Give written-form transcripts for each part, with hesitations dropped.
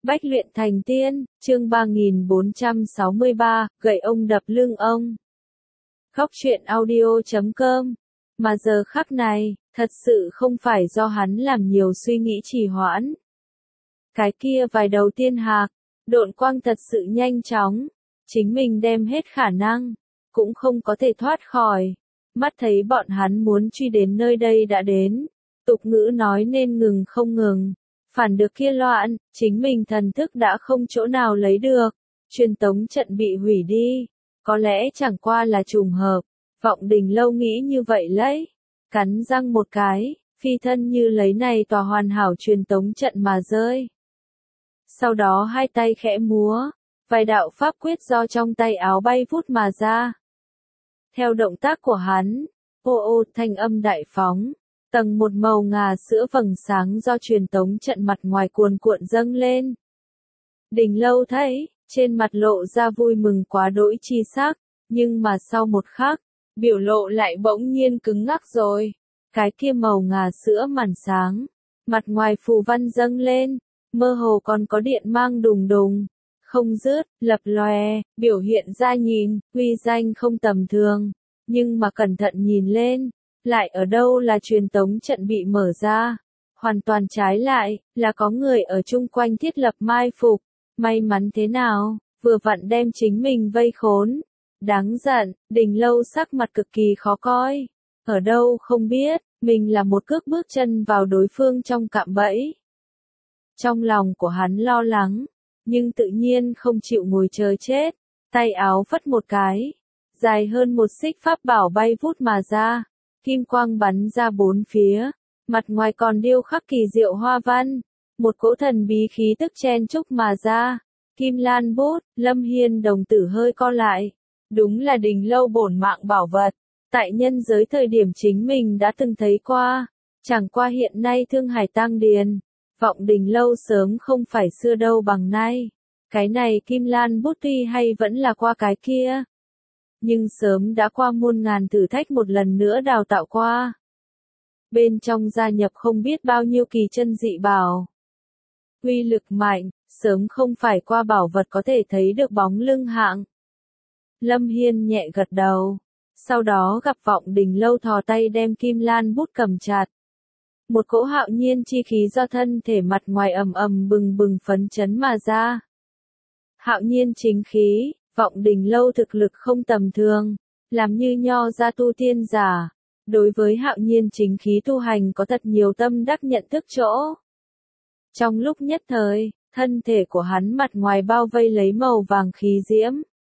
Bách luyện thành tiên, chương 3463, gậy ông đập lưng ông. Khóc chuyện audio.com. Mà giờ khắc này, thật sự không phải do hắn làm nhiều suy nghĩ trì hoãn. Cái kia vài đầu tiên hạc, độn quang thật sự nhanh chóng, chính mình đem hết khả năng, cũng không có thể thoát khỏi. Mắt thấy bọn hắn muốn truy đến nơi đây đã đến, tục ngữ nói nên ngừng không ngừng. Phản được kia loạn, chính mình thần thức đã không chỗ nào lấy được, truyền tống trận bị hủy đi, có lẽ chẳng qua là trùng hợp, Vọng Đình Lâu nghĩ như vậy lấy, cắn răng một cái, phi thân như lấy này tòa hoàn hảo truyền tống trận mà rơi. Sau đó hai tay khẽ múa, vài đạo pháp quyết do trong tay áo bay vút mà ra. Theo động tác của hắn, ô ô thanh âm đại phóng. Tầng một màu ngà sữa vầng sáng do truyền tống trận mặt ngoài cuồn cuộn dâng lên. Đình Lâu thấy, trên mặt lộ ra vui mừng quá đỗi chi sắc, nhưng mà sau một khắc, biểu lộ lại bỗng nhiên cứng ngắc rồi. Cái kia màu ngà sữa màn sáng, mặt ngoài phù văn dâng lên, mơ hồ còn có điện mang đùng đùng, không dứt, lập lòe, biểu hiện ra nhìn, uy danh không tầm thường, nhưng mà cẩn thận nhìn lên. Lại ở đâu là truyền tống trận bị mở ra, hoàn toàn trái lại, là có người ở chung quanh thiết lập mai phục, may mắn thế nào, vừa vặn đem chính mình vây khốn. Đáng giận, Đình Lâu sắc mặt cực kỳ khó coi, ở đâu không biết, mình là một cước bước chân vào đối phương trong cạm bẫy. Trong lòng của hắn lo lắng, nhưng tự nhiên không chịu ngồi chờ chết, tay áo phất một cái, dài hơn một xích pháp bảo bay vút mà ra. Kim quang bắn ra bốn phía, mặt ngoài còn điêu khắc kỳ diệu hoa văn, một cỗ thần bí khí tức chen chúc mà ra. Kim Lan bút, Lâm Hiên đồng tử hơi co lại, đúng là Đình Lâu bổn mạng bảo vật, tại nhân giới thời điểm chính mình đã từng thấy qua, chẳng qua hiện nay Thương Hải Tăng Điền, Vọng Đình Lâu sớm không phải xưa đâu bằng nay. Cái này Kim Lan bút tuy hay vẫn là qua cái kia, nhưng sớm đã qua muôn ngàn thử thách một lần nữa đào tạo qua. Bên trong gia nhập không biết bao nhiêu kỳ chân dị bảo. Uy lực mạnh, sớm không phải qua bảo vật có thể thấy được bóng lưng hạng. Lâm Hiên nhẹ gật đầu, sau đó gặp Vọng Đình Lâu thò tay đem Kim Lan bút cầm chặt. Một cỗ hạo nhiên chi khí do thân thể mặt ngoài ầm ầm bừng bừng phấn chấn mà ra. Hạo nhiên chính khí. Vọng Đình Lâu thực lực không tầm thường, làm như nho ra tu tiên giả, đối với hạo nhiên chính khí tu hành có thật nhiều tâm đắc nhận thức chỗ. Trong lúc nhất thời, thân thể của hắn mặt ngoài bao vây lấy màu vàng khí diễm.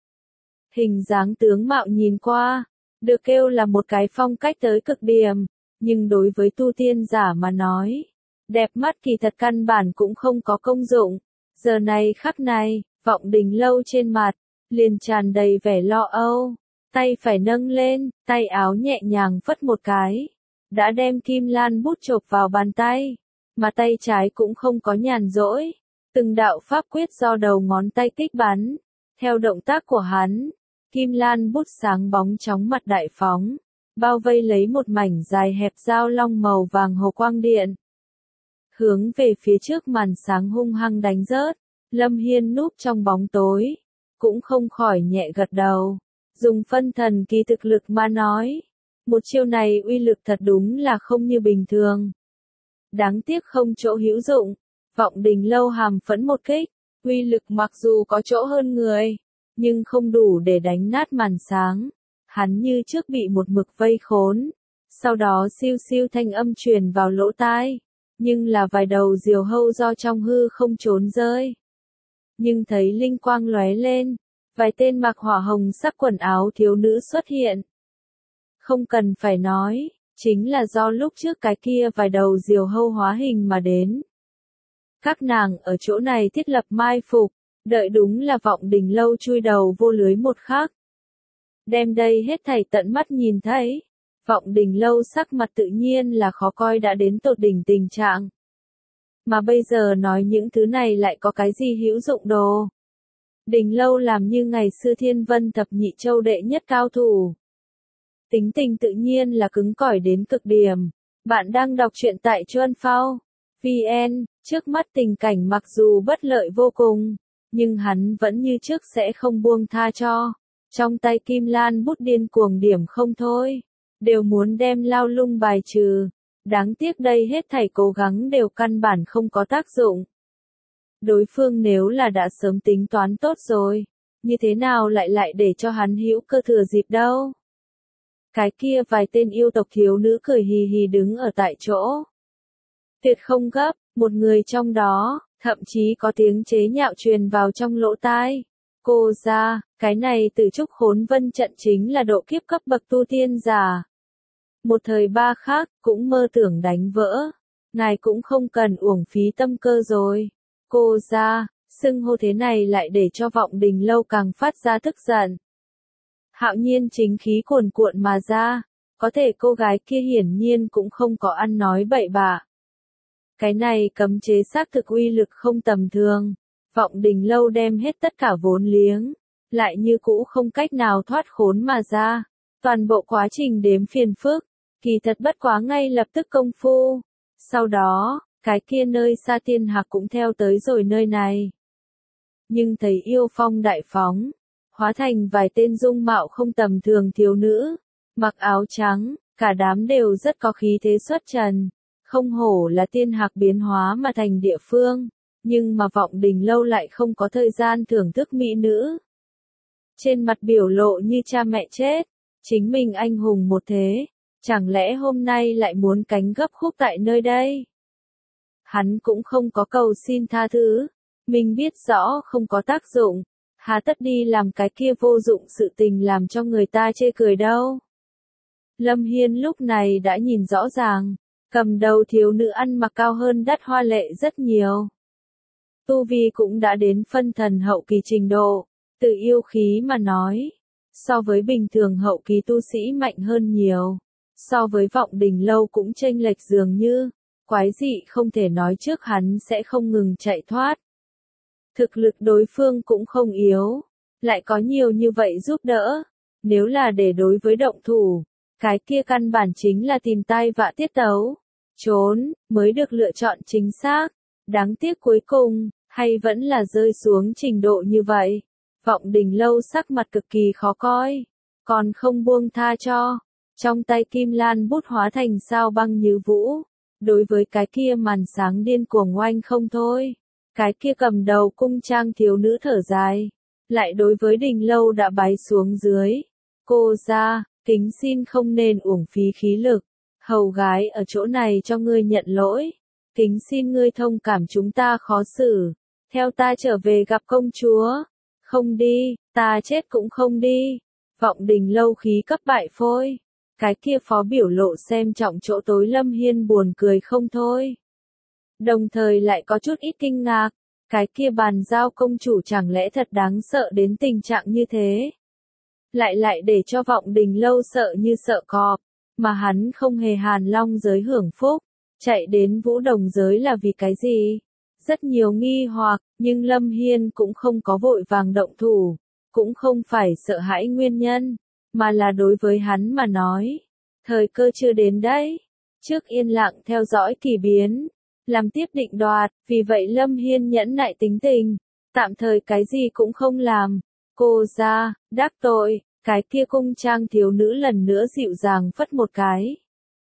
Hình dáng tướng mạo nhìn qua, được kêu là một cái phong cách tới cực điểm, nhưng đối với tu tiên giả mà nói, đẹp mắt kỳ thật căn bản cũng không có công dụng. Giờ này khắc này, Vọng Đình Lâu trên mặt liền tràn đầy vẻ lo âu, tay phải nâng lên, tay áo nhẹ nhàng phất một cái, đã đem Kim Lan bút chộp vào bàn tay, mà tay trái cũng không có nhàn rỗi, từng đạo pháp quyết do đầu ngón tay kích bắn, theo động tác của hắn, Kim Lan bút sáng bóng chóng mặt đại phóng, bao vây lấy một mảnh dài hẹp dao long màu vàng hồ quang điện. Hướng về phía trước màn sáng hung hăng đánh rớt, Lâm Hiên núp trong bóng tối. Cũng không khỏi nhẹ gật đầu, dùng phân thần kỳ thực lực mà nói. Một chiêu này uy lực thật đúng là không như bình thường. Đáng tiếc không chỗ hữu dụng, Vọng Đình Lâu hàm phẫn một kích, uy lực mặc dù có chỗ hơn người, nhưng không đủ để đánh nát màn sáng. Hắn như trước bị một mực vây khốn, sau đó siêu siêu thanh âm truyền vào lỗ tai, nhưng là vài đầu diều hâu do trong hư không trốn rơi. Nhưng thấy linh quang lóe lên, vài tên mặc hỏa hồng sắc quần áo thiếu nữ xuất hiện. Không cần phải nói, chính là do lúc trước cái kia vài đầu diều hâu hóa hình mà đến. Các nàng ở chỗ này thiết lập mai phục, đợi đúng là Vọng Đình Lâu chui đầu vô lưới một khắc. Đem đây hết thảy tận mắt nhìn thấy, Vọng Đình Lâu sắc mặt tự nhiên là khó coi đã đến tột đỉnh tình trạng. Mà bây giờ nói những thứ này lại có cái gì hữu dụng đồ. Đình Lâu làm như ngày xưa Thiên Vân Thập Nhị Châu đệ nhất cao thủ. Tính tình tự nhiên là cứng cỏi đến cực điểm. Bạn đang đọc truyện tại Chuan Phao VN, Trước mắt tình cảnh mặc dù bất lợi vô cùng, nhưng hắn vẫn như trước sẽ không buông tha cho. Trong tay Kim Lan bút điên cuồng điểm không thôi, đều muốn đem Lao Lung bài trừ. Đáng tiếc đây hết thảy cố gắng đều căn bản không có tác dụng. Đối phương nếu là đã sớm tính toán tốt rồi, như thế nào lại để cho hắn hữu cơ thừa dịp đâu. Cái kia vài tên yêu tộc thiếu nữ cười hì hì đứng ở tại chỗ. Tuyệt không gấp, một người trong đó, thậm chí có tiếng chế nhạo truyền vào trong lỗ tai. Cô ra, cái này Tử Trúc Khốn Vân trận chính là độ kiếp cấp bậc tu tiên giả. Một thời ba khác, cũng mơ tưởng đánh vỡ. Ngài cũng không cần uổng phí tâm cơ rồi. Cô ra, xưng hô thế này lại để cho Vọng Đình Lâu càng phát ra tức giận. Hạo Nhiên chính khí cuồn cuộn mà ra, có thể cô gái kia hiển nhiên cũng không có ăn nói bậy bạ. Cái này cấm chế xác thực uy lực không tầm thường. Vọng Đình Lâu đem hết tất cả vốn liếng, lại như cũ không cách nào thoát khốn mà ra. Toàn bộ quá trình đếm phiền phức, kỳ thật bất quá ngay lập tức công phu. Sau đó, cái kia nơi xa Tiên Hạc cũng theo tới rồi nơi này. Nhưng thấy yêu phong đại phóng, hóa thành vài tên dung mạo không tầm thường thiếu nữ, mặc áo trắng, cả đám đều rất có khí thế xuất trần. Không hổ là Tiên Hạc biến hóa mà thành địa phương, nhưng mà Vọng Đình Lâu lại không có thời gian thưởng thức mỹ nữ. Trên mặt biểu lộ như cha mẹ chết, chính mình anh hùng một thế, chẳng lẽ hôm nay lại muốn cánh gấp khúc tại nơi đây? Hắn cũng không có cầu xin tha thứ, mình biết rõ không có tác dụng, hà tất đi làm cái kia vô dụng sự tình làm cho người ta chê cười đâu. Lâm Hiên lúc này đã nhìn rõ ràng, cầm đầu thiếu nữ ăn mặc cao hơn Đắt Hoa Lệ rất nhiều. Tu vi cũng đã đến phân thần hậu kỳ trình độ, từ yêu khí mà nói, so với bình thường hậu kỳ tu sĩ mạnh hơn nhiều, so với Vọng Đình Lâu cũng chênh lệch dường như, quái dị không thể nói trước hắn sẽ không ngừng chạy thoát. Thực lực đối phương cũng không yếu, lại có nhiều như vậy giúp đỡ, nếu là để đối với động thủ, cái kia căn bản chính là tìm tai vạ tiết tấu, trốn, mới được lựa chọn chính xác, đáng tiếc cuối cùng, hay vẫn là rơi xuống trình độ như vậy. Vọng Đình Lâu sắc mặt cực kỳ khó coi, còn không buông tha cho, trong tay Kim Lan bút hóa thành sao băng như vũ, đối với cái kia màn sáng điên cuồng oanh không thôi. Cái kia cầm đầu cung trang thiếu nữ thở dài, lại đối với Đình Lâu đã bái xuống dưới. Cô ra, kính xin không nên uổng phí khí lực, hầu gái ở chỗ này cho ngươi nhận lỗi, kính xin ngươi thông cảm chúng ta khó xử, theo ta trở về gặp công chúa. Không đi, ta chết cũng không đi. Vọng Đình Lâu khí cấp bại phôi. Cái kia phó biểu lộ xem trọng chỗ tối Lâm Hiên buồn cười không thôi. Đồng thời lại có chút ít kinh ngạc, cái kia bàn giao công chủ chẳng lẽ thật đáng sợ đến tình trạng như thế. Lại để cho Vọng Đình Lâu sợ như sợ cọp, mà hắn không hề Hàn Long giới hưởng phúc, chạy đến Vũ Đồng giới là vì cái gì? Rất nhiều nghi hoặc, nhưng Lâm Hiên cũng không có vội vàng động thủ, cũng không phải sợ hãi nguyên nhân, mà là đối với hắn mà nói. Thời cơ chưa đến đấy, trước yên lặng theo dõi kỳ biến, làm tiếp định đoạt, vì vậy Lâm Hiên nhẫn nại tính tình, tạm thời cái gì cũng không làm. Cô ra, đắc tội, cái kia cung trang thiếu nữ lần nữa dịu dàng phất một cái.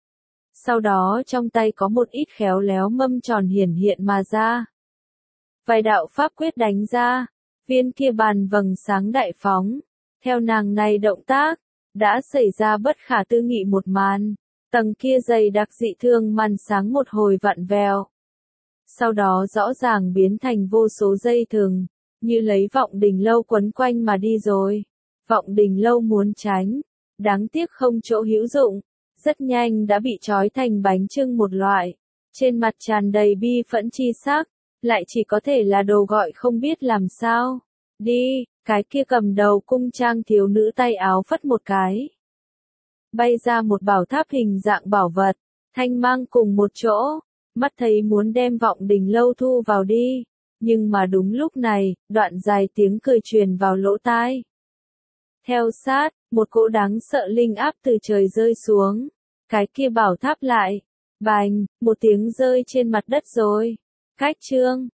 Sau đó trong tay có một ít khéo léo mâm tròn hiển hiện mà ra. Vài đạo pháp quyết đánh ra, viên kia bàn vầng sáng đại phóng, theo nàng này động tác, đã xảy ra bất khả tư nghị một màn, tầng kia dày đặc dị thương màn sáng một hồi vặn vẹo. Sau đó rõ ràng biến thành vô số dây thừng, như lấy Vọng Đình Lâu quấn quanh mà đi rồi. Vọng Đình Lâu muốn tránh, đáng tiếc không chỗ hữu dụng, rất nhanh đã bị trói thành bánh chưng một loại, trên mặt tràn đầy bi phẫn chi sắc, lại chỉ có thể là đồ gọi không biết làm sao. Đi, cái kia cầm đầu cung trang thiếu nữ tay áo phất một cái. Bay ra một bảo tháp hình dạng bảo vật, thanh mang cùng một chỗ, mắt thấy muốn đem Vọng Đình Lâu thu vào đi, nhưng mà đúng lúc này, đoạn dài tiếng cười truyền vào lỗ tai. Theo sát, một cỗ đáng sợ linh áp từ trời rơi xuống, cái kia bảo tháp lại, bành, một tiếng rơi trên mặt đất rồi. Cách chương